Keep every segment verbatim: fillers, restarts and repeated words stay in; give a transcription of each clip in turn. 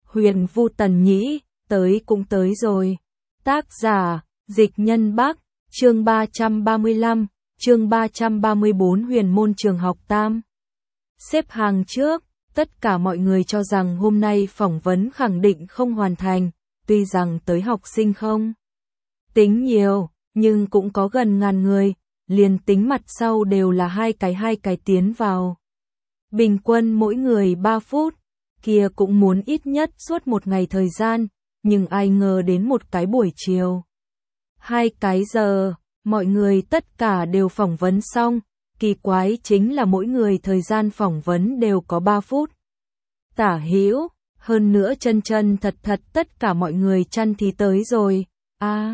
Huyền Vu Tần Nhĩ, tới cũng tới rồi. Tác giả, Dịch Nhân Bắc, chương ba trăm ba mươi lăm, chương ba trăm ba mươi bốn Huyền Môn Trường học Tam. Xếp hàng trước, tất cả mọi người cho rằng hôm nay phỏng vấn khẳng định không hoàn thành, tuy rằng tới học sinh không tính nhiều, nhưng cũng có gần ngàn người, liền tính mặt sau đều là hai cái hai cái tiến vào. Bình quân mỗi người ba phút, kia cũng muốn ít nhất suốt một ngày thời gian, nhưng ai ngờ đến một cái buổi chiều. Hai cái giờ, mọi người tất cả đều phỏng vấn xong, kỳ quái chính là mỗi người thời gian phỏng vấn đều có ba phút. Tả hữu, hơn nữa chân chân thật thật tất cả mọi người chăn thì tới rồi, a à,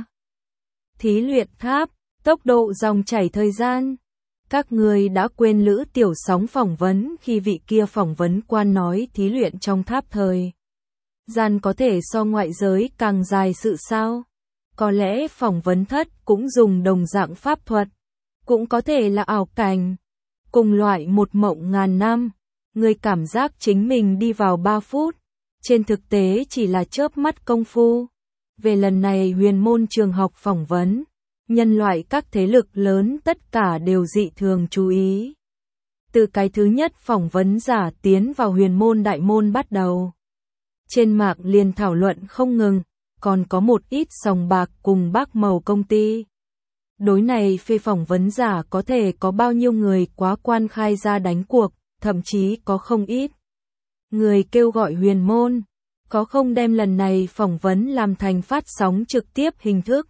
thí luyện tháp, tốc độ dòng chảy thời gian. Các người đã quên Lữ Tiểu Sóng phỏng vấn khi vị kia phỏng vấn quan nói thí luyện trong tháp thời gian có thể so ngoại giới càng dài sự sao? Có lẽ phỏng vấn thất cũng dùng đồng dạng pháp thuật, cũng có thể là ảo cảnh. Cùng loại một mộng ngàn năm, người cảm giác chính mình đi vào ba phút, trên thực tế chỉ là chớp mắt công phu. Về lần này Huyền Môn Trường học phỏng vấn, nhân loại các thế lực lớn tất cả đều dị thường chú ý. Từ cái thứ nhất phỏng vấn giả tiến vào Huyền Môn Đại Môn bắt đầu, trên mạng liền thảo luận không ngừng, còn có một ít sòng bạc cùng bác màu công ty. Đối này phê phỏng vấn giả có thể có bao nhiêu người quá quan khai ra đánh cuộc, thậm chí có không ít người kêu gọi Huyền Môn, có không đem lần này phỏng vấn làm thành phát sóng trực tiếp hình thức,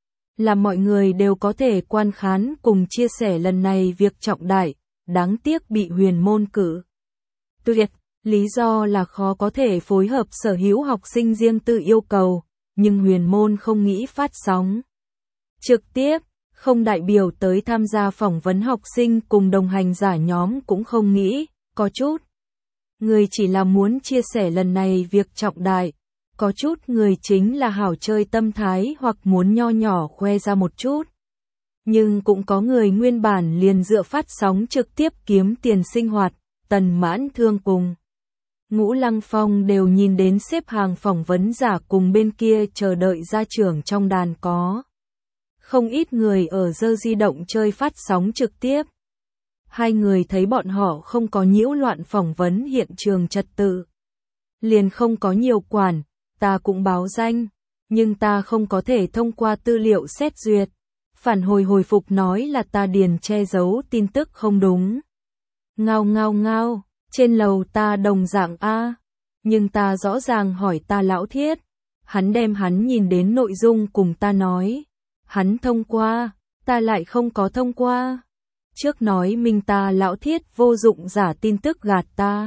là mọi người đều có thể quan khán cùng chia sẻ lần này việc trọng đại, đáng tiếc bị Huyền Môn cử tuyệt, lý do là khó có thể phối hợp sở hữu học sinh riêng tự yêu cầu, nhưng Huyền Môn không nghĩ phát sóng trực tiếp, không đại biểu tới tham gia phỏng vấn học sinh cùng đồng hành giả nhóm cũng không nghĩ, có chút người chỉ là muốn chia sẻ lần này việc trọng đại. Có chút người chính là hảo chơi tâm thái hoặc muốn nho nhỏ khoe ra một chút. Nhưng cũng có người nguyên bản liền dựa phát sóng trực tiếp kiếm tiền sinh hoạt, Tần Mãn Thương cùng Ngũ Lăng Phong đều nhìn đến xếp hàng phỏng vấn giả cùng bên kia chờ đợi gia trưởng trong đàn có. Không ít người ở dơ di động chơi phát sóng trực tiếp. Hai người thấy bọn họ không có nhiễu loạn phỏng vấn hiện trường trật tự, liền không có nhiều quản. Ta cũng báo danh, nhưng ta không có thể thông qua tư liệu xét duyệt. Phản hồi hồi phục nói là ta điền che giấu tin tức không đúng. Ngao ngao ngao, trên lầu ta đồng dạng A, nhưng ta rõ ràng hỏi ta Lão Thiết. Hắn đem hắn nhìn đến nội dung cùng ta nói. Hắn thông qua, ta lại không có thông qua. Trước nói mình ta Lão Thiết vô dụng giả tin tức gạt ta.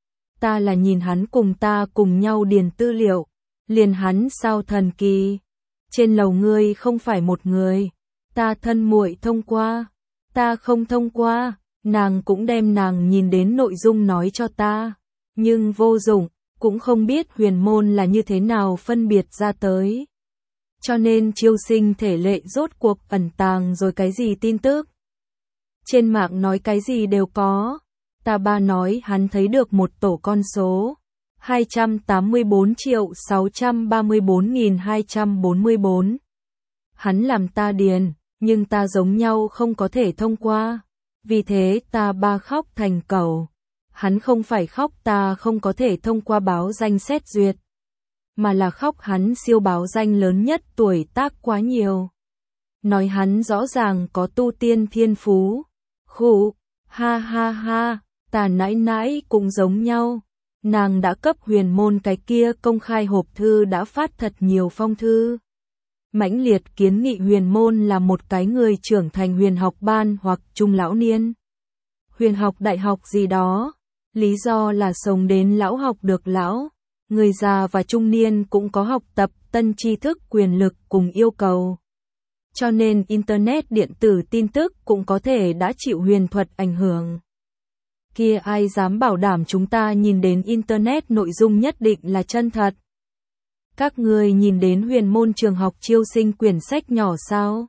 Ta là nhìn hắn cùng ta cùng nhau điền tư liệu. Liền hắn sao thần kỳ, trên lầu ngươi không phải một người, ta thân muội thông qua, ta không thông qua, nàng cũng đem nàng nhìn đến nội dung nói cho ta, nhưng vô dụng, cũng không biết Huyền Môn là như thế nào phân biệt ra tới. Cho nên chiêu sinh thể lệ rốt cuộc ẩn tàng rồi cái gì tin tức. Trên mạng nói cái gì đều có, ta ba nói hắn thấy được một tổ con số. hai trăm tám mươi bốn triệu sáu trăm ba mươi bốn nghìn hai trăm bốn mươi bốn. Hắn làm ta điền, nhưng ta giống nhau không có thể thông qua. Vì thế ta ba khóc thành cầu. Hắn không phải khóc ta không có thể thông qua báo danh xét duyệt, mà là khóc hắn siêu báo danh lớn nhất tuổi tác quá nhiều. Nói hắn rõ ràng có tu tiên thiên phú. Khụ, ha ha ha, ta nãi nãi cũng giống nhau. Nàng đã cấp Huyền Môn cái kia công khai hộp thư đã phát thật nhiều phong thư. Mãnh liệt kiến nghị Huyền Môn là một cái người trưởng thành huyền học ban hoặc trung lão niên. Huyền học đại học gì đó. Lý do là sống đến lão học được lão. Người già và trung niên cũng có học tập tân tri thức quyền lực cùng yêu cầu. Cho nên Internet điện tử tin tức cũng có thể đã chịu huyền thuật ảnh hưởng. Kia ai dám bảo đảm chúng ta nhìn đến Internet nội dung nhất định là chân thật. Các người nhìn đến Huyền Môn Trường học chiêu sinh quyển sách nhỏ sao?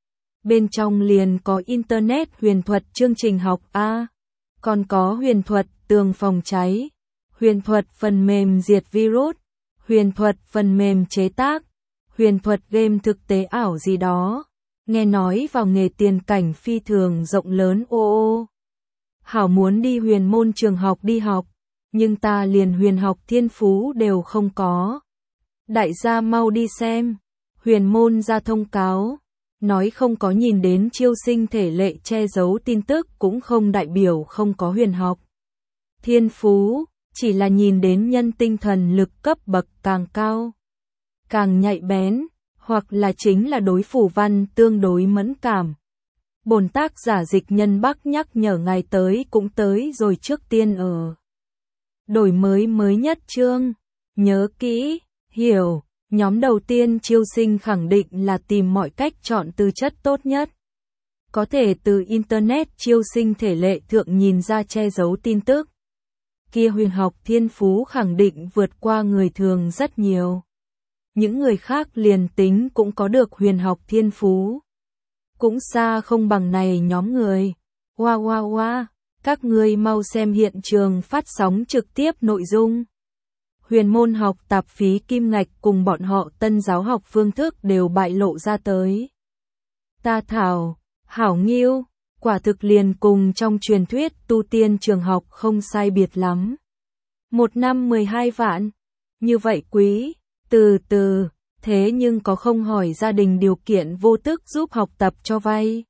Bên trong liền có Internet huyền thuật chương trình học A, còn có huyền thuật tường phòng cháy, huyền thuật phần mềm diệt virus, huyền thuật phần mềm chế tác, huyền thuật game thực tế ảo gì đó. Nghe nói vào nghề tiền cảnh phi thường rộng lớn ô ô. Hảo muốn đi huyền môn trường học đi học, nhưng ta liền huyền học thiên phú đều không có. Đại gia mau đi xem. Huyền môn ra thông cáo, nói không có nhìn đến chiêu sinh thể lệ che giấu tin tức cũng không đại biểu không có huyền học thiên phú, chỉ là nhìn đến nhân tinh thần lực cấp bậc càng cao, càng nhạy bén, hoặc là chính là đối phủ văn tương đối mẫn cảm. Bổn tác giả Dịch Nhân Bắc nhắc nhở ngài tới cũng tới rồi, trước tiên ở đổi mới mới nhất chương, nhớ kỹ, hiểu. Nhóm đầu tiên chiêu sinh khẳng định là tìm mọi cách chọn tư chất tốt nhất. Có thể từ Internet chiêu sinh thể lệ thượng nhìn ra che giấu tin tức. Kia huyền học thiên phú khẳng định vượt qua người thường rất nhiều. Những người khác liền tính cũng có được huyền học thiên phú. Cũng xa không bằng này nhóm người. Wow wow wow, các ngươi mau xem hiện trường phát sóng trực tiếp nội dung. Huyền môn học tạp phí kim ngạch cùng bọn họ tân giáo học phương thức đều bại lộ ra tới. Ta thảo, hảo nghiêu, quả thực liền cùng trong truyền thuyết tu tiên trường học không sai biệt lắm. Một năm mười hai vạn, như vậy quý, từ từ, thế nhưng có không hỏi gia đình điều kiện vô tức giúp học tập cho vay.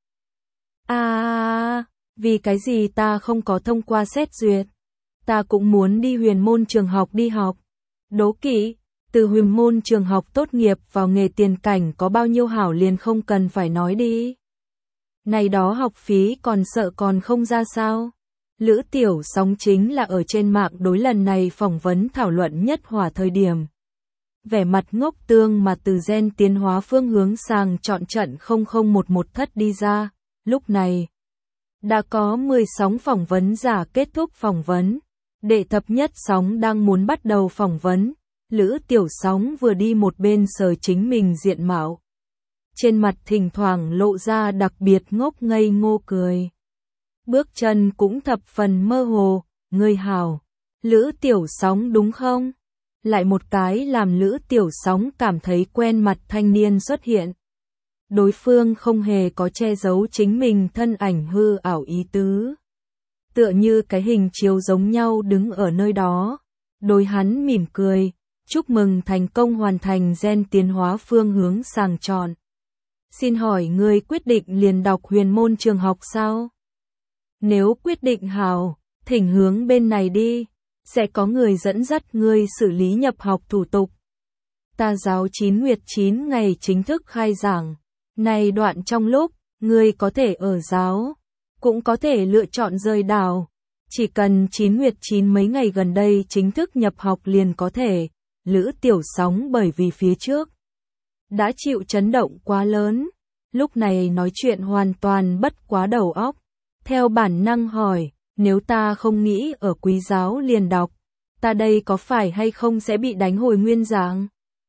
À, vì cái gì ta không có thông qua xét duyệt? Ta cũng muốn đi huyền môn trường học đi học. Đố kỵ, từ huyền môn trường học tốt nghiệp vào nghề tiền cảnh có bao nhiêu hảo liền không cần phải nói đi. Này đó học phí còn sợ còn không ra sao. Lữ Tiểu Sóng chính là ở trên mạng đối lần này phỏng vấn thảo luận nhất hỏa thời điểm. Vẻ mặt ngốc tương mà từ gen tiến hóa phương hướng sang chọn trận không không một một thất đi ra, lúc này đã có mười sóng phỏng vấn giả kết thúc phỏng vấn. Đệ thập nhất sóng đang muốn bắt đầu phỏng vấn, Lữ Tiểu Sóng vừa đi một bên sờ chính mình diện mạo. Trên mặt thỉnh thoảng lộ ra đặc biệt ngốc ngây ngô cười. Bước chân cũng thập phần mơ hồ, người hảo, Lữ Tiểu Sóng đúng không? Lại một cái làm Lữ Tiểu Sóng cảm thấy quen mặt thanh niên xuất hiện. Đối phương không hề có che giấu chính mình thân ảnh hư ảo ý tứ. Tựa như cái hình chiếu giống nhau đứng ở nơi đó. Đối hắn mỉm cười, chúc mừng thành công hoàn thành gen tiến hóa phương hướng sàng chọn. Xin hỏi ngươi quyết định liền đọc huyền môn trường học sao? Nếu quyết định hào, thỉnh hướng bên này đi, sẽ có người dẫn dắt ngươi xử lý nhập học thủ tục. Ta giáo chín nguyệt chín ngày chính thức khai giảng. Này đoạn trong lúc, ngươi có thể ở giáo, cũng có thể lựa chọn rời đảo. Chỉ cần chín nguyệt chín mấy ngày gần đây chính thức nhập học liền có thể. Lữ Tiểu Sóng bởi vì phía trước đã chịu chấn động quá lớn, lúc này nói chuyện hoàn toàn bất quá đầu óc. Theo bản năng hỏi, nếu ta không nghĩ ở quý giáo liền đọc, ta đây có phải hay không sẽ bị đánh hồi nguyên dạng?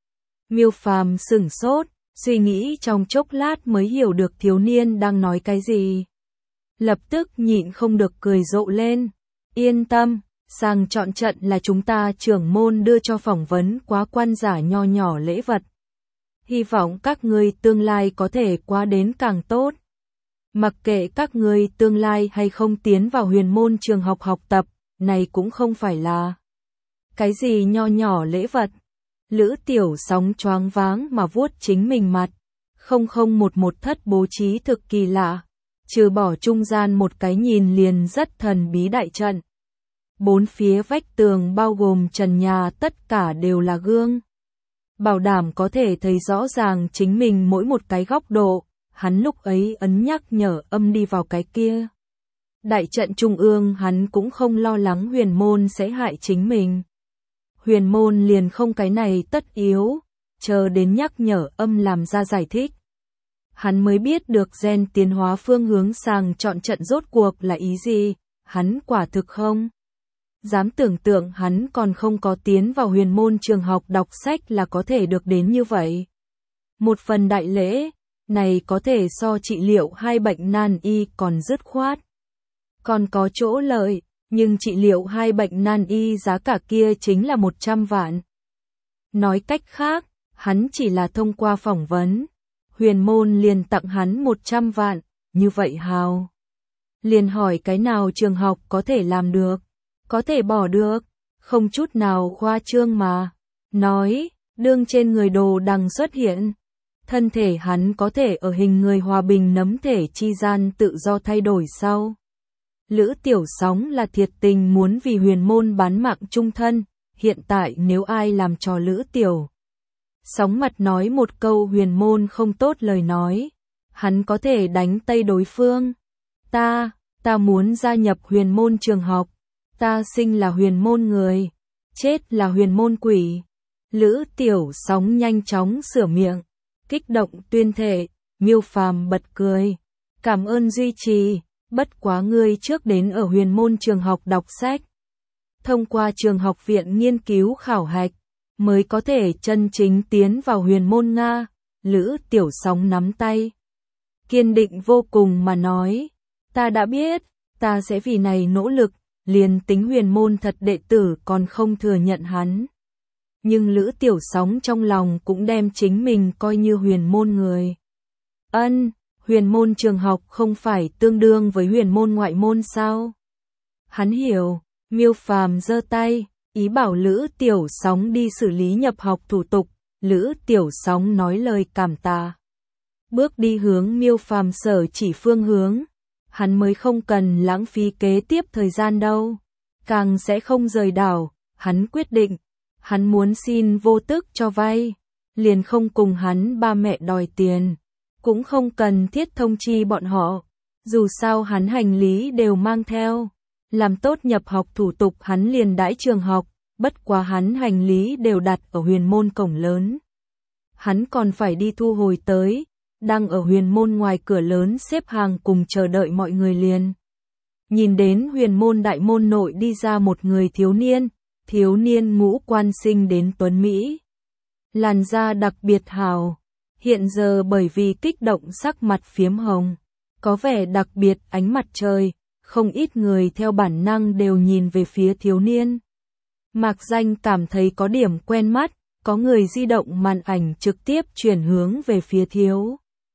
Miêu Phàm sửng sốt, suy nghĩ trong chốc lát mới hiểu được thiếu niên đang nói cái gì. Lập tức nhịn không được cười rộ lên. Yên tâm, sàng chọn trận là chúng ta trưởng môn đưa cho phỏng vấn quá quan giả nho nhỏ lễ vật. Hy vọng các ngươi tương lai có thể qua đến càng tốt. Mặc kệ các ngươi tương lai hay không tiến vào huyền môn trường học học tập, này cũng không phải là cái gì nho nhỏ lễ vật. Lữ Tiểu Sóng choáng váng mà vuốt chính mình mặt. Không không một một thất bố trí thực kỳ lạ. Trừ bỏ trung gian một cái nhìn liền rất thần bí đại trận. Bốn phía vách tường bao gồm trần nhà tất cả đều là gương. Bảo đảm có thể thấy rõ ràng chính mình mỗi một cái góc độ. Hắn lúc ấy ấn nhắc nhở âm đi vào cái kia. Đại trận trung ương hắn cũng không lo lắng huyền môn sẽ hại chính mình. Huyền môn liền không cái này tất yếu, chờ đến nhắc nhở âm làm ra giải thích. Hắn mới biết được gen tiến hóa phương hướng sàng chọn trận rốt cuộc là ý gì, hắn quả thực không dám tưởng tượng hắn còn không có tiến vào huyền môn trường học đọc sách là có thể được đến như vậy. Một phần đại lễ, này có thể so trị liệu hai bệnh nan y còn dứt khoát. Còn có chỗ lợi, nhưng trị liệu hai bệnh nan y giá cả kia chính là một trăm vạn. Nói cách khác, hắn chỉ là thông qua phỏng vấn. Huyền môn liền tặng hắn một trăm vạn, như vậy hào. Liền hỏi cái nào trường học có thể làm được, có thể bỏ được, không chút nào khoa trương mà. Nói, đương trên người đồ đằng xuất hiện. Thân thể hắn có thể ở hình người hòa bình nấm thể chi gian tự do thay đổi sau. Lữ Tiểu Sóng là thiệt tình muốn vì huyền môn bán mạng chung thân, hiện tại nếu ai làm trò Lữ Tiểu Sóng mặt nói một câu huyền môn không tốt lời nói, hắn có thể đánh tay đối phương. Ta, ta muốn gia nhập huyền môn trường học, ta sinh là huyền môn người, chết là huyền môn quỷ. Lữ Tiểu Sóng nhanh chóng sửa miệng, kích động tuyên thệ. Miêu Phàm bật cười, cảm ơn duy trì, bất quá ngươi trước đến ở huyền môn trường học đọc sách. Thông qua trường học viện nghiên cứu khảo hạch, mới có thể chân chính tiến vào huyền môn Nga. Lữ Tiểu Sóng nắm tay, kiên định vô cùng mà nói, ta đã biết, ta sẽ vì này nỗ lực, liền tính huyền môn thật đệ tử còn không thừa nhận hắn. Nhưng Lữ Tiểu Sóng trong lòng cũng đem chính mình coi như huyền môn người. Ân, huyền môn trường học không phải tương đương với huyền môn ngoại môn sao? Hắn hiểu, Miêu Phàm giơ tay, ý bảo Lữ Tiểu Sóng đi xử lý nhập học thủ tục. Lữ Tiểu Sóng nói lời cảm tạ, bước đi hướng Miêu Phàm sở chỉ phương hướng. Hắn mới không cần lãng phí kế tiếp thời gian đâu, càng sẽ không rời đảo. Hắn quyết định, hắn muốn xin vô tức cho vay, liền không cùng hắn ba mẹ đòi tiền, cũng không cần thiết thông chi bọn họ, dù sao hắn hành lý đều mang theo. Làm tốt nhập học thủ tục hắn liền đãi trường học, bất quá hắn hành lý đều đặt ở huyền môn cổng lớn. Hắn còn phải đi thu hồi tới, đang ở huyền môn ngoài cửa lớn xếp hàng cùng chờ đợi mọi người liền. Nhìn đến huyền môn đại môn nội đi ra một người thiếu niên, thiếu niên ngũ quan sinh đến tuấn Mỹ. Làn da đặc biệt hào, hiện giờ bởi vì kích động sắc mặt phiếm hồng, có vẻ đặc biệt ánh mặt trời, không ít người theo bản năng đều nhìn về phía thiếu niên. Mạc Danh cảm thấy có điểm quen mắt, có người di động màn ảnh trực tiếp chuyển hướng về phía thiếu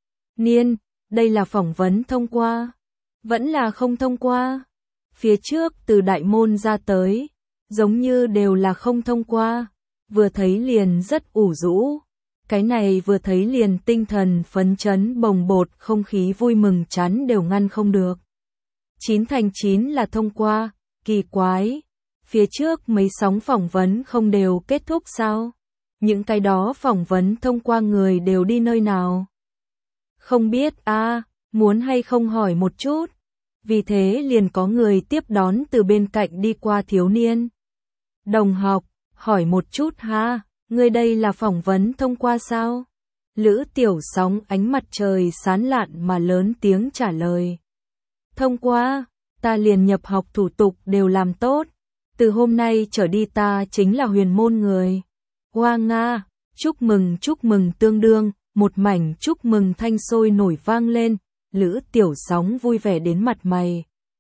niên, đây là phỏng vấn thông qua, vẫn là không thông qua. Phía trước từ đại môn ra tới, giống như đều là không thông qua, vừa thấy liền rất ủ rũ. Cái này vừa thấy liền tinh thần phấn chấn bồng bột, không khí vui mừng chán đều ngăn không được. Chín thành chín là thông qua, kỳ quái. Phía trước mấy sóng phỏng vấn không đều kết thúc sao? Những cái đó phỏng vấn thông qua người đều đi nơi nào? Không biết a, à, muốn hay không hỏi một chút. Vì thế liền có người tiếp đón từ bên cạnh đi qua thiếu niên. Đồng học, hỏi một chút ha, người đây là phỏng vấn thông qua sao? Lữ Tiểu Sóng ánh mặt trời sáng lạn mà lớn tiếng trả lời. Thông qua, ta liền nhập học thủ tục đều làm tốt. Từ hôm nay trở đi ta chính là huyền môn người. Hoa Nga, chúc mừng chúc mừng tương đương, một mảnh chúc mừng thanh sôi nổi vang lên. Lữ Tiểu Sóng vui vẻ đến mặt mày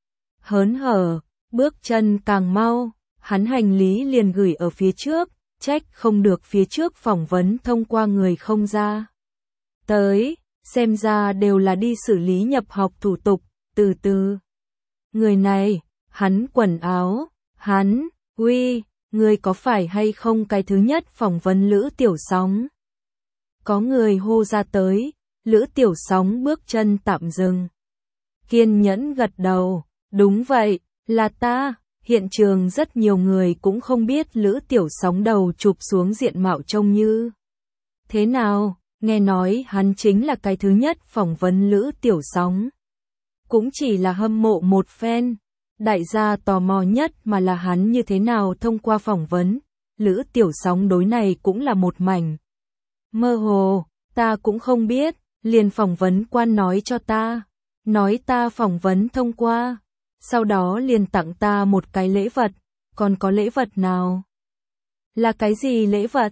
hớn hở, bước chân càng mau, hắn hành lý liền gửi ở phía trước, trách không được phía trước phỏng vấn thông qua người không ra. Tới, xem ra đều là đi xử lý nhập học thủ tục, từ từ. Người này, hắn quần áo, hắn, uy, người có phải hay không cái thứ nhất phỏng vấn Lữ Tiểu Sóng? Có người hô ra tới, Lữ Tiểu Sóng bước chân tạm dừng. Kiên nhẫn gật đầu, đúng vậy, là ta. Hiện trường rất nhiều người cũng không biết Lữ Tiểu Sóng đầu chụp xuống diện mạo trông như thế nào, nghe nói hắn chính là cái thứ nhất phỏng vấn Lữ Tiểu Sóng. Cũng chỉ là hâm mộ một phen, đại gia tò mò nhất mà là hắn như thế nào thông qua phỏng vấn. Lữ Tiểu Sóng đối này cũng là một mảnh mơ hồ, ta cũng không biết, liền phỏng vấn quan nói cho ta, nói ta phỏng vấn thông qua. Sau đó liền tặng ta một cái lễ vật, còn có lễ vật nào? Là cái gì lễ vật?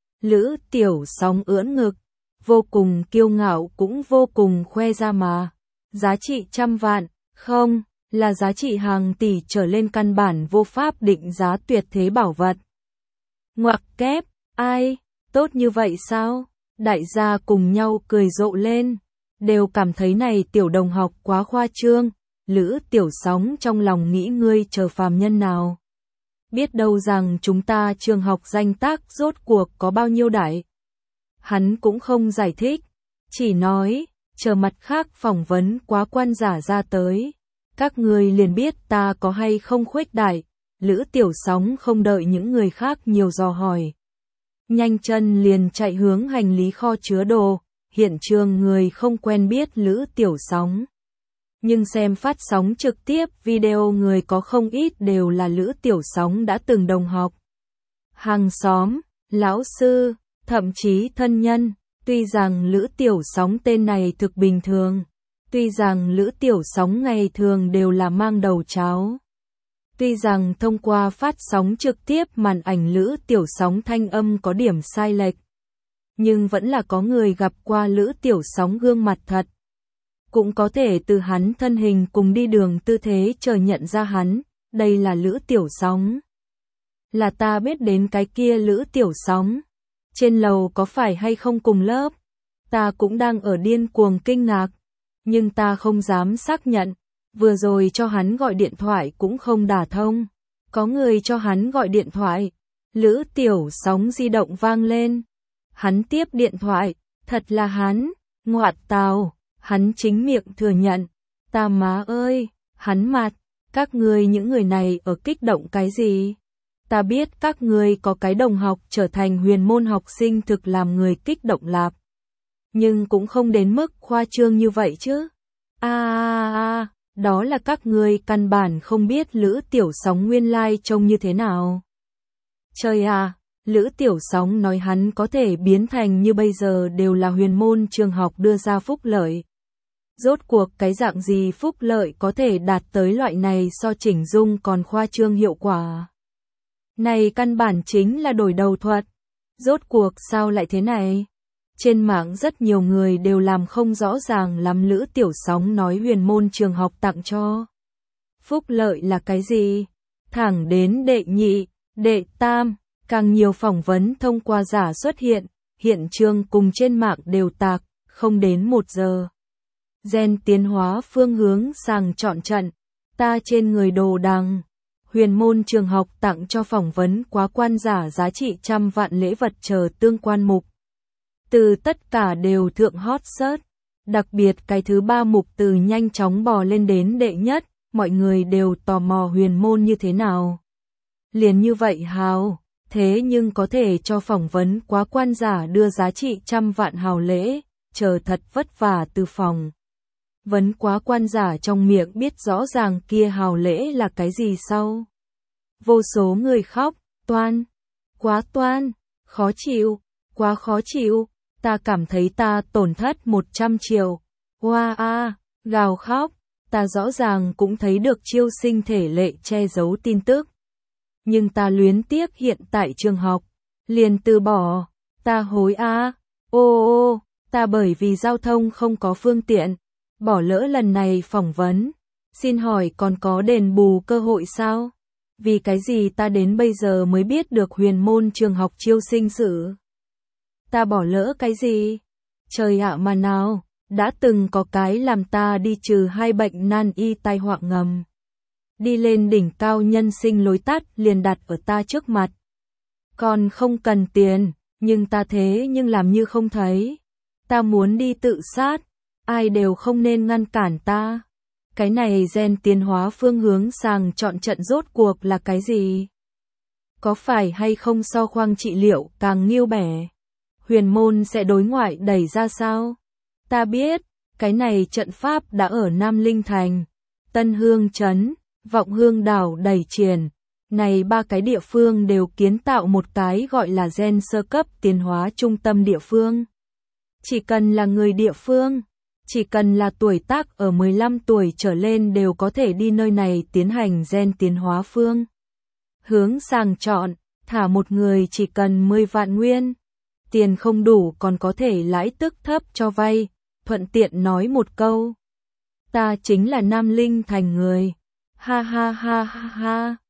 Lữ Tiểu Sóng ưỡn ngực, vô cùng kiêu ngạo cũng vô cùng khoe ra mà. Giá trị trăm vạn, không, là giá trị hàng tỷ trở lên, căn bản vô pháp định giá tuyệt thế bảo vật. Ngoặc kép, Ai, tốt như vậy sao? Đại gia cùng nhau cười rộ lên, đều cảm thấy này tiểu đồng học quá khoa trương. Lữ Tiểu Sóng trong lòng nghĩ ngươi chờ phàm nhân nào. Biết đâu rằng chúng ta trường học danh tác rốt cuộc có bao nhiêu đại. Hắn cũng không giải thích, chỉ nói, chờ mặt khác phỏng vấn quá quan giả ra tới. Các người liền biết ta có hay không khuếch đại. Lữ Tiểu Sóng không đợi những người khác nhiều dò hỏi. Nhanh chân liền chạy hướng hành lý kho chứa đồ, hiện trường người không quen biết Lữ Tiểu Sóng. Nhưng xem phát sóng trực tiếp video người có không ít đều là Lữ Tiểu Sóng đã từng đồng học. Hàng xóm, lão sư, thậm chí thân nhân, tuy rằng Lữ Tiểu Sóng tên này thực bình thường, tuy rằng Lữ Tiểu Sóng ngày thường đều là mang đầu cháo. Tuy rằng thông qua phát sóng trực tiếp màn ảnh Lữ Tiểu Sóng thanh âm có điểm sai lệch, nhưng vẫn là có người gặp qua Lữ Tiểu Sóng gương mặt thật. Cũng có thể từ hắn thân hình cùng đi đường tư thế chờ nhận ra hắn, đây là Lữ Tiểu Sóng. Là ta biết đến cái kia Lữ Tiểu Sóng. Trên lầu có phải hay không cùng lớp? Ta cũng đang ở điên cuồng kinh ngạc, nhưng ta không dám xác nhận. Vừa rồi cho hắn gọi điện thoại cũng không đả thông. Có người cho hắn gọi điện thoại. Lữ Tiểu Sóng di động vang lên. Hắn tiếp điện thoại. Thật là hắn. Ngoạt tào. Hắn chính miệng thừa nhận. Ta má ơi. Hắn mặt. Các ngươi những người này ở kích động cái gì? Ta biết các ngươi có cái đồng học trở thành huyền môn học sinh thực làm người kích động lạp. Nhưng cũng không đến mức khoa trương như vậy chứ. À à à. Đó là các ngươi căn bản không biết Lữ Tiểu Sóng nguyên lai trông như thế nào. Trời à, Lữ Tiểu Sóng nói hắn có thể biến thành như bây giờ đều là huyền môn trường học đưa ra phúc lợi. Rốt cuộc cái dạng gì phúc lợi có thể đạt tới loại này so chỉnh dung còn khoa trương hiệu quả. Này căn bản chính là đổi đầu thuật. Rốt cuộc sao lại thế này? Trên mạng rất nhiều người đều làm không rõ ràng lắm Lữ Tiểu Sóng nói huyền môn trường học tặng cho. Phúc lợi là cái gì? Thẳng đến đệ nhị, đệ tam, càng nhiều phỏng vấn thông qua giả xuất hiện, hiện trường cùng trên mạng đều tạc, không đến một giờ. Gen tiến hóa phương hướng sàng chọn trận, ta trên người đồ đằng. Huyền môn trường học tặng cho phỏng vấn quá quan giả giá trị trăm vạn lễ vật chờ tương quan mục. Từ tất cả đều thượng hot search, đặc biệt cái thứ ba mục từ nhanh chóng bò lên đến đệ nhất, mọi người đều tò mò huyền môn như thế nào. Liền như vậy hào, thế nhưng có thể cho phỏng vấn quá quan giả đưa giá trị trăm vạn hào lễ, chờ thật vất vả từ phòng. Vấn quá quan giả trong miệng biết rõ ràng kia hào lễ là cái gì sau. Vô số người khóc, toan, quá toan, khó chịu, quá khó chịu. Ta cảm thấy ta tổn thất một trăm triệu. Hoa wow, a, gào khóc. Ta rõ ràng cũng thấy được chiêu sinh thể lệ che giấu tin tức. Nhưng ta luyến tiếc hiện tại trường học. Liền từ bỏ. Ta hối a. Ô ô, ta bởi vì giao thông không có phương tiện. Bỏ lỡ lần này phỏng vấn. Xin hỏi còn có đền bù cơ hội sao? Vì cái gì ta đến bây giờ mới biết được huyền môn trường học chiêu sinh sự? Ta bỏ lỡ cái gì? Trời ạ mà nào, đã từng có cái làm ta đi trừ hai bệnh nan y tai họa ngầm. Đi lên đỉnh cao nhân sinh lối tắt liền đặt ở ta trước mặt. Còn không cần tiền, nhưng ta thế nhưng làm như không thấy. Ta muốn đi tự sát, ai đều không nên ngăn cản ta. Cái này gen tiến hóa phương hướng sàng chọn trận rốt cuộc là cái gì? Có phải hay không so khoang trị liệu càng nghiêu bẻ? Huyền môn sẽ đối ngoại đẩy ra sao? Ta biết, cái này trận pháp đã ở Nam Linh Thành, Tân Hương Trấn, Vọng Hương Đảo đẩy triển. Này ba cái địa phương đều kiến tạo một cái gọi là gen sơ cấp tiến hóa trung tâm địa phương. Chỉ cần là người địa phương, chỉ cần là tuổi tác ở mười lăm tuổi trở lên đều có thể đi nơi này tiến hành gen tiến hóa phương. Hướng sàng chọn, thả một người chỉ cần mười vạn nguyên. Tiền không đủ còn có thể lãi tức thấp cho vay, thuận tiện nói một câu. Ta chính là Nam Linh Thành người. Ha ha ha ha ha.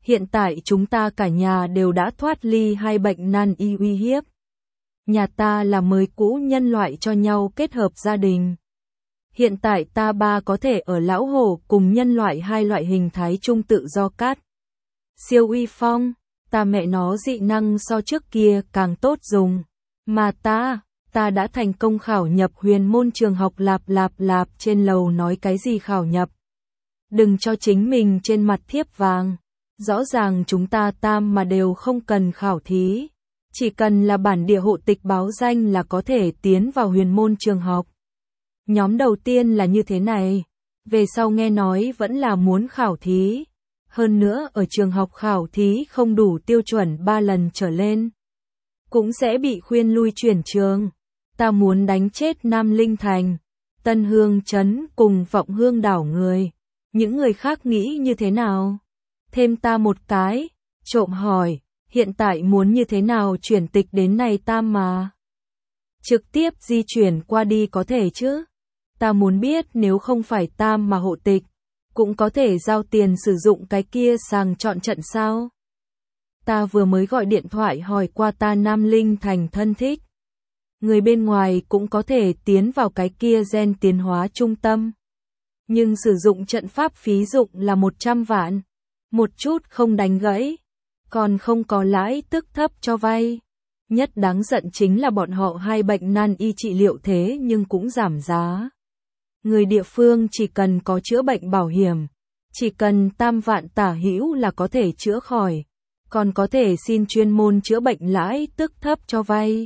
Hiện tại chúng ta cả nhà đều đã thoát ly hai bệnh nan y uy hiếp. Nhà ta là mới cũ nhân loại cho nhau kết hợp gia đình. Hiện tại ta ba có thể ở lão hổ cùng nhân loại hai loại hình thái chung tự do cát. Siêu uy phong, ta mẹ nó dị năng so trước kia càng tốt dùng. Mà ta, ta đã thành công khảo nhập huyền môn trường học lạp lạp lạp trên lầu nói cái gì khảo nhập. Đừng cho chính mình trên mặt thiếp vàng. Rõ ràng chúng ta tam mà đều không cần khảo thí. Chỉ cần là bản địa hộ tịch báo danh là có thể tiến vào huyền môn trường học. Nhóm đầu tiên là như thế này. Về sau nghe nói vẫn là muốn khảo thí. Hơn nữa ở trường học khảo thí không đủ tiêu chuẩn ba lần trở lên. Cũng sẽ bị khuyên lui chuyển trường. Ta muốn đánh chết Nam Linh Thành, Tân Hương Trấn cùng Vọng Hương đảo người. Những người khác nghĩ như thế nào? Thêm ta một cái, trộm hỏi, hiện tại muốn như thế nào chuyển tịch đến này tam mà? Trực tiếp di chuyển qua đi có thể chứ? Ta muốn biết nếu không phải tam mà hộ tịch, cũng có thể giao tiền sử dụng cái kia sàng chọn trận sao? Ta vừa mới gọi điện thoại hỏi qua ta Nam Linh Thành thân thích. Người bên ngoài cũng có thể tiến vào cái kia gen tiến hóa trung tâm. Nhưng sử dụng trận pháp phí dụng là một trăm vạn. Một chút không đánh gãy. Còn không có lãi tức thấp cho vay. Nhất đáng giận chính là bọn họ hai bệnh nan y trị liệu thế nhưng cũng giảm giá. Người địa phương chỉ cần có chữa bệnh bảo hiểm. Chỉ cần tam vạn tả hữu là có thể chữa khỏi. Còn có thể xin chuyên môn chữa bệnh lãi tức thấp cho vay.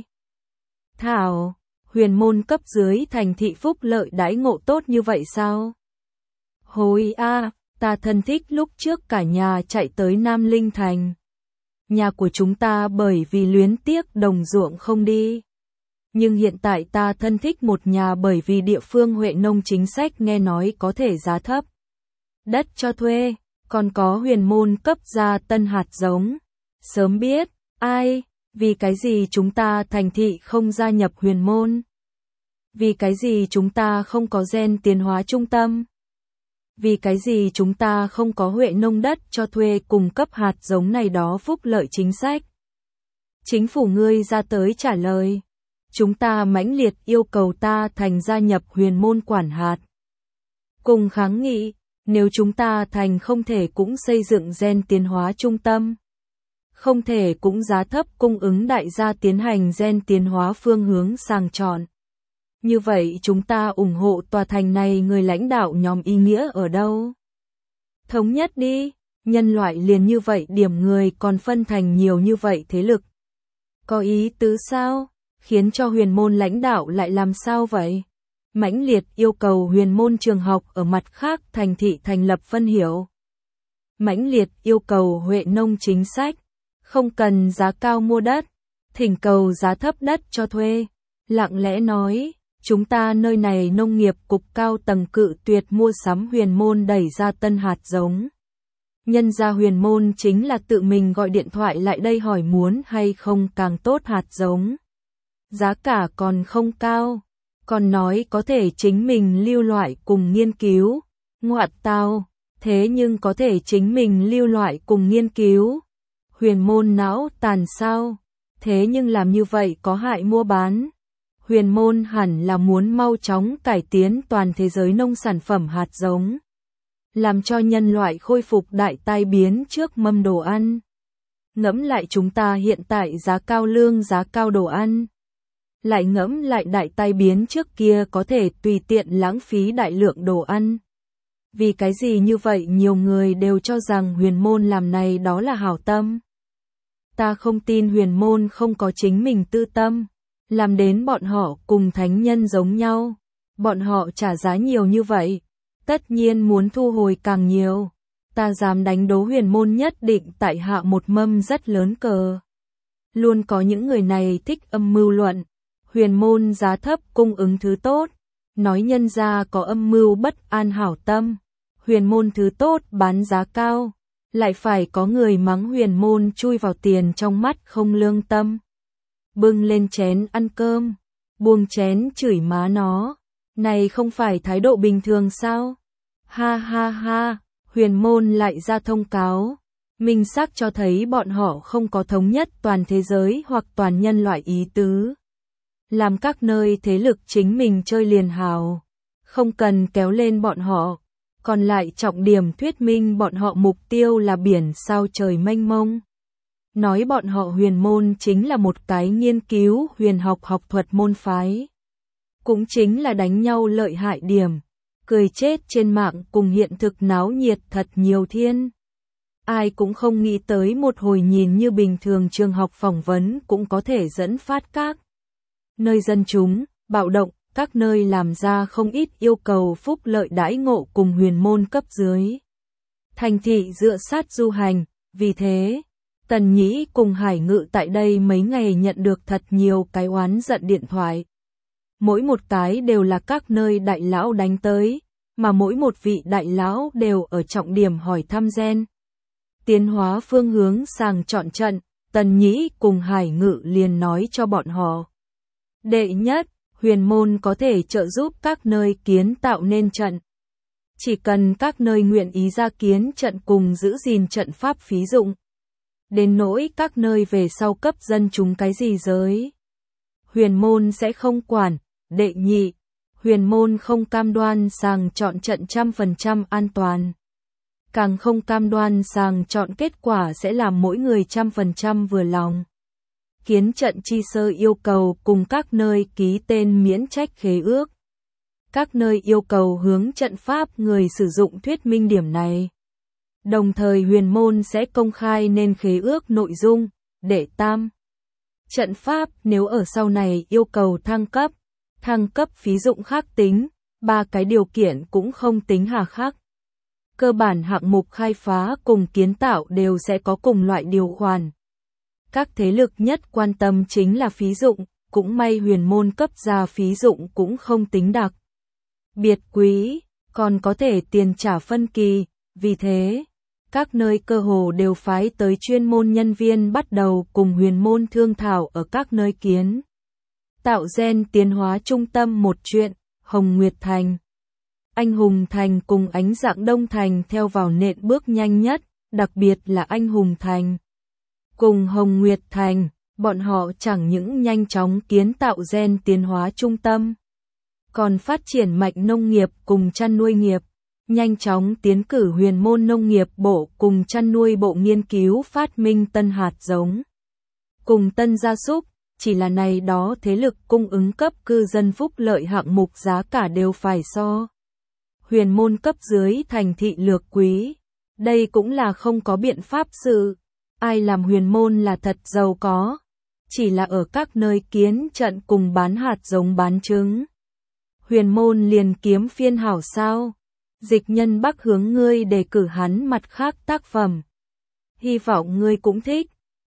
Thảo, huyền môn cấp dưới thành thị phúc lợi đãi ngộ tốt như vậy sao? Hối a, ta thân thích lúc trước cả nhà chạy tới Nam Linh Thành. Nhà của chúng ta bởi vì luyến tiếc đồng ruộng không đi. Nhưng hiện tại ta thân thích một nhà bởi vì địa phương Huệ nông chính sách nghe nói có thể giá thấp. Đất cho thuê, còn có huyền môn cấp ra tân hạt giống. Sớm biết, ai, vì cái gì chúng ta thành thị không gia nhập huyền môn? Vì cái gì chúng ta không có gen tiến hóa trung tâm? Vì cái gì chúng ta không có Huệ nông đất cho thuê cung cấp hạt giống này đó phúc lợi chính sách? Chính phủ ngươi ra tới trả lời. Chúng ta mãnh liệt yêu cầu ta thành gia nhập huyền môn quản hạt. Cùng kháng nghị, nếu chúng ta thành không thể cũng xây dựng gen tiến hóa trung tâm. Không thể cũng giá thấp cung ứng đại gia tiến hành gen tiến hóa phương hướng sàng chọn. Như vậy chúng ta ủng hộ tòa thành này người lãnh đạo nhóm ý nghĩa ở đâu? Thống nhất đi, nhân loại liền như vậy điểm người còn phân thành nhiều như vậy thế lực. Có ý tứ sao? Khiến cho huyền môn lãnh đạo lại làm sao vậy? Mãnh liệt yêu cầu huyền môn trường học ở mặt khác thành thị thành lập phân hiệu. Mãnh liệt yêu cầu Huệ nông chính sách. Không cần giá cao mua đất, thỉnh cầu giá thấp đất cho thuê. Lặng lẽ nói, chúng ta nơi này nông nghiệp cục cao tầng cự tuyệt mua sắm huyền môn đẩy ra tân hạt giống. Nhân ra huyền môn chính là tự mình gọi điện thoại lại đây hỏi muốn hay không càng tốt hạt giống. Giá cả còn không cao, còn nói có thể chính mình lưu loại cùng nghiên cứu. Ngoạn tao, thế nhưng có thể chính mình lưu loại cùng nghiên cứu. Huyền môn não tàn sao? Thế nhưng làm như vậy có hại mua bán. Huyền môn hẳn là muốn mau chóng cải tiến toàn thế giới nông sản phẩm hạt giống. Làm cho nhân loại khôi phục đại tai biến trước mâm đồ ăn. Ngẫm lại chúng ta hiện tại giá cao lương giá cao đồ ăn. Lại ngẫm lại đại tai biến trước kia có thể tùy tiện lãng phí đại lượng đồ ăn. Vì cái gì như vậy nhiều người đều cho rằng huyền môn làm này đó là hảo tâm. Ta không tin huyền môn không có chính mình tư tâm. Làm đến bọn họ cùng thánh nhân giống nhau. Bọn họ trả giá nhiều như vậy. Tất nhiên muốn thu hồi càng nhiều. Ta dám đánh đố huyền môn nhất định tại hạ một mâm rất lớn cờ. Luôn có những người này thích âm mưu luận. Huyền môn giá thấp cung ứng thứ tốt. Nói nhân ra có âm mưu bất an hảo tâm. Huyền môn thứ tốt bán giá cao. Lại phải có người mắng huyền môn chui vào tiền trong mắt không lương tâm. Bưng lên chén ăn cơm. Buông chén chửi má nó. Này không phải thái độ bình thường sao? Ha ha ha. Huyền môn lại ra thông cáo. Minh xác cho thấy bọn họ không có thống nhất toàn thế giới hoặc toàn nhân loại ý tứ. Làm các nơi thế lực chính mình chơi liền hào, không cần kéo lên bọn họ. Còn lại trọng điểm thuyết minh bọn họ mục tiêu là biển sao trời mênh mông. Nói bọn họ huyền môn chính là một cái nghiên cứu huyền học học thuật môn phái. Cũng chính là đánh nhau lợi hại điểm. Cười chết trên mạng cùng hiện thực náo nhiệt thật nhiều thiên. Ai cũng không nghĩ tới một hồi nhìn như bình thường trường học phỏng vấn cũng có thể dẫn phát các nơi dân chúng, bạo động, các nơi làm ra không ít yêu cầu phúc lợi đãi ngộ cùng huyền môn cấp dưới. Thành thị dựa sát du hành, vì thế, Tần Nhĩ cùng Hải Ngự tại đây mấy ngày nhận được thật nhiều cái oán giận điện thoại. Mỗi một cái đều là các nơi đại lão đánh tới, mà mỗi một vị đại lão đều ở trọng điểm hỏi thăm gen. Tiến hóa phương hướng sàng chọn trận, Tần Nhĩ cùng Hải Ngự liền nói cho bọn họ. Đệ nhất, huyền môn có thể trợ giúp các nơi kiến tạo nên trận. Chỉ cần các nơi nguyện ý ra kiến trận cùng giữ gìn trận pháp phí dụng. Đến nỗi các nơi về sau cấp dân chúng cái gì giới. Huyền môn sẽ không quản. Đệ nhị, huyền môn không cam đoan sàng chọn trận trăm phần trăm an toàn. Càng không cam đoan sàng chọn kết quả sẽ làm mỗi người trăm phần trăm vừa lòng. Kiến trận chi sơ yêu cầu cùng các nơi ký tên miễn trách khế ước. Các nơi yêu cầu hướng trận pháp người sử dụng thuyết minh điểm này. Đồng thời huyền môn sẽ công khai nên khế ước nội dung. Đệ tam, trận pháp nếu ở sau này yêu cầu thăng cấp, thăng cấp phí dụng khác tính, ba cái điều kiện cũng không tính hà khắc. Cơ bản hạng mục khai phá cùng kiến tạo đều sẽ có cùng loại điều khoản. Các thế lực nhất quan tâm chính là phí dụng, cũng may huyền môn cấp ra phí dụng cũng không tính đặc biệt quý, còn có thể tiền trả phân kỳ, vì thế, các nơi cơ hồ đều phái tới chuyên môn nhân viên bắt đầu cùng huyền môn thương thảo ở các nơi kiến. Tạo gen tiến hóa trung tâm một chuyện, Hồng Nguyệt Thành. Anh Hùng Thành cùng Ánh Dạng Đông Thành theo vào nện bước nhanh nhất, đặc biệt là Anh Hùng Thành. Cùng Hồng Nguyệt Thành, bọn họ chẳng những nhanh chóng kiến tạo gen tiến hóa trung tâm, còn phát triển mạnh nông nghiệp cùng chăn nuôi nghiệp, nhanh chóng tiến cử huyền môn nông nghiệp bộ cùng chăn nuôi bộ nghiên cứu phát minh tân hạt giống, cùng tân gia súc, chỉ là này đó thế lực cung ứng cấp cư dân phúc lợi hạng mục giá cả đều phải so. Huyền môn cấp dưới thành thị lược quý, đây cũng là không có biện pháp sự. Ai làm huyền môn là thật giàu có, chỉ là ở các nơi kiến trận cùng bán hạt giống bán trứng. Huyền môn liền kiếm phiên hảo sao? Dịch Nhân Bắc hướng ngươi đề cử hắn mặt khác tác phẩm. Hy vọng ngươi cũng thích.